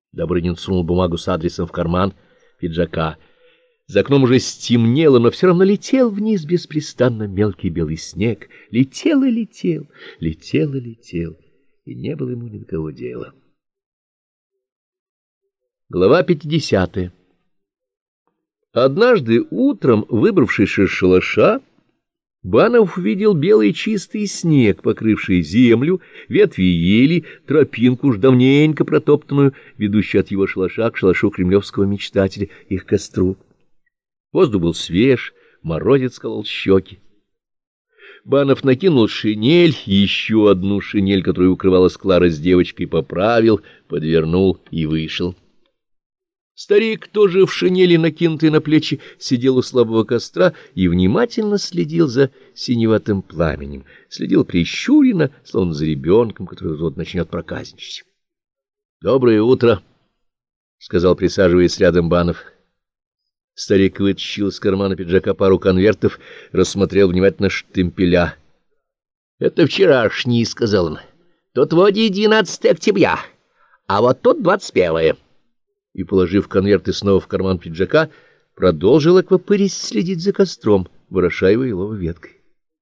Добрынин сунул бумагу с адресом в карман пиджака. За окном уже стемнело, но все равно летел вниз беспрестанно мелкий белый снег. Летел и летел, летел и летел, и не было ему ни до кого дела. Глава 50. Однажды утром, выбравшись из шалаша, Банов увидел белый чистый снег, покрывший землю, ветви ели, тропинку уж давненько протоптанную, ведущую от его шалаша к шалашу кремлевского мечтателя, их костру. Воздух был свеж, морозец колол щеки. Банов накинул шинель, еще одну шинель, которую укрывалась Клара с девочкой, поправил, подвернул и вышел. Старик, тоже в шинели, накинутой на плечи, сидел у слабого костра и внимательно следил за синеватым пламенем, следил прищуренно, словно за ребенком, который вот начнет проказничать. — Доброе утро, — сказал, присаживаясь рядом, Банов. Старик вытащил из кармана пиджака пару конвертов, рассмотрел внимательно штемпеля. — Это вчерашний, — сказал он. — Тут вроде 12 октября, а вот тут 21-е. И, положив конверты снова в карман пиджака, продолжил аквапырить следить за костром, вороша его еловой веткой.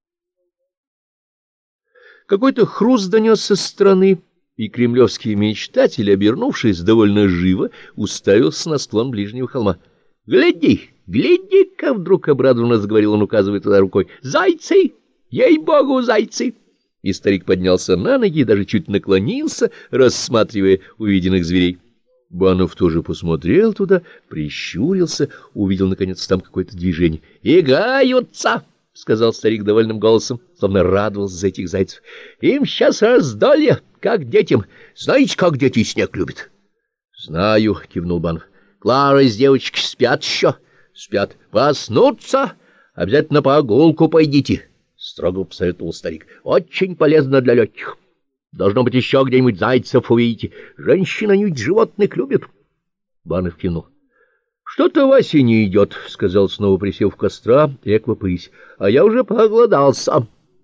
Какой-то хруст донесся со стороны, и кремлевский мечтатель, обернувшись довольно живо, уставился на склон ближнего холма. — Гляди, гляди-ка! — вдруг обрадованно заговорил он, указывая туда рукой. — Зайцы! Ей-богу, зайцы! И старик поднялся на ноги и даже чуть наклонился, рассматривая увиденных зверей. Банов тоже посмотрел туда, прищурился, увидел, наконец, там какое-то движение. — Играются! — сказал старик довольным голосом, словно радовался за этих зайцев. — Им сейчас раздолье, как детям. Знаете, как дети снег любят? — Знаю, — кивнул Банов. — Клара с девочкой спят еще? — Спят. — Проснутся? Обязательно по прогулку пойдите, — строго посоветовал старик. — Очень полезно для легких. Должно быть, еще где-нибудь зайцев увидите. Женщины, они ведь животных любят. Банов кивнул. — Что-то Вася не идет, — сказал, снова присев в костра и аквапырись. — А я уже проголодался.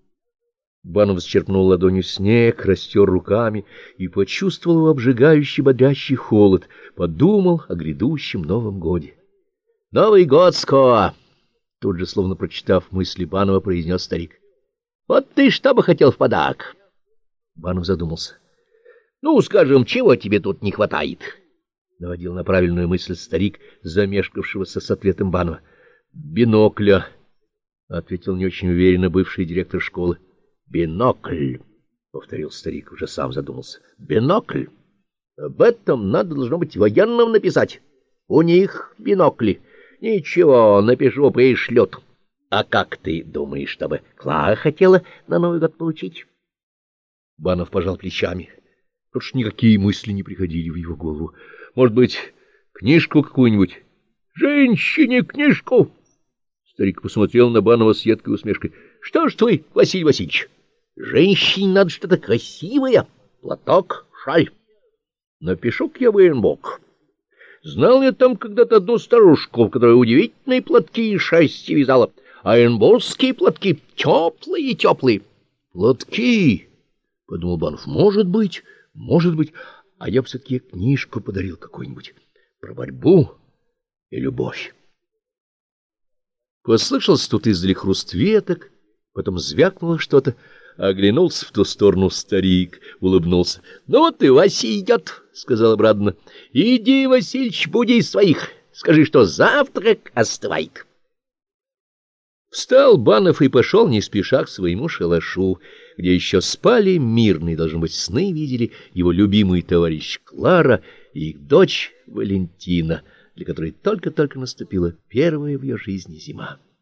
Банов зачерпнул ладонью снег, растер руками и почувствовал его обжигающий, бодрящий холод. Подумал о грядущем Новом годе. — Новый год скоро! — тут же, словно прочитав мысли Банова, произнес старик. — Вот ты что бы хотел в подарок? Банов задумался. — Ну, скажем, чего тебе тут не хватает? — наводил на правильную мысль старик, замешкавшегося с ответом Банова. — Бинокля, — ответил не очень уверенно бывший директор школы. — Бинокль, — повторил старик, уже сам задумался. — Бинокль. Об этом надо, должно быть, военным написать. У них бинокли. Ничего, напишу, пришлют. А как ты думаешь, чтобы Клара хотела на Новый год получить? Банов пожал плечами. Тут ж никакие мысли не приходили в его голову. Может быть, книжку какую-нибудь? Женщине книжку! Старик посмотрел на Банова с едкой усмешкой. Что ж ты, Василий Васильевич, женщине надо что-то красивое. Платок, шаль. Напишу-ка я военбок. Знал я там когда-то одну старушку, которая удивительные платки и шерсти вязала. А оренбургские платки теплые-теплые. Платки! — подумал Банов. — Может быть, а я бы все-таки книжку подарил какую-нибудь про борьбу и любовь. Послышался тут издали хруст веток, потом звякнуло что-то. Оглянулся в ту сторону старик, улыбнулся. — Ну вот и Вася идет, — сказал обрадованно. — Иди, Васильич, буди своих, скажи, что завтрак остывает. Встал Банов и пошел не спеша к своему шалашу, где еще спали мирные, должно быть, сны видели его любимый товарищ Клара и их дочь Валентина, для которой только-только наступила первая в ее жизни зима.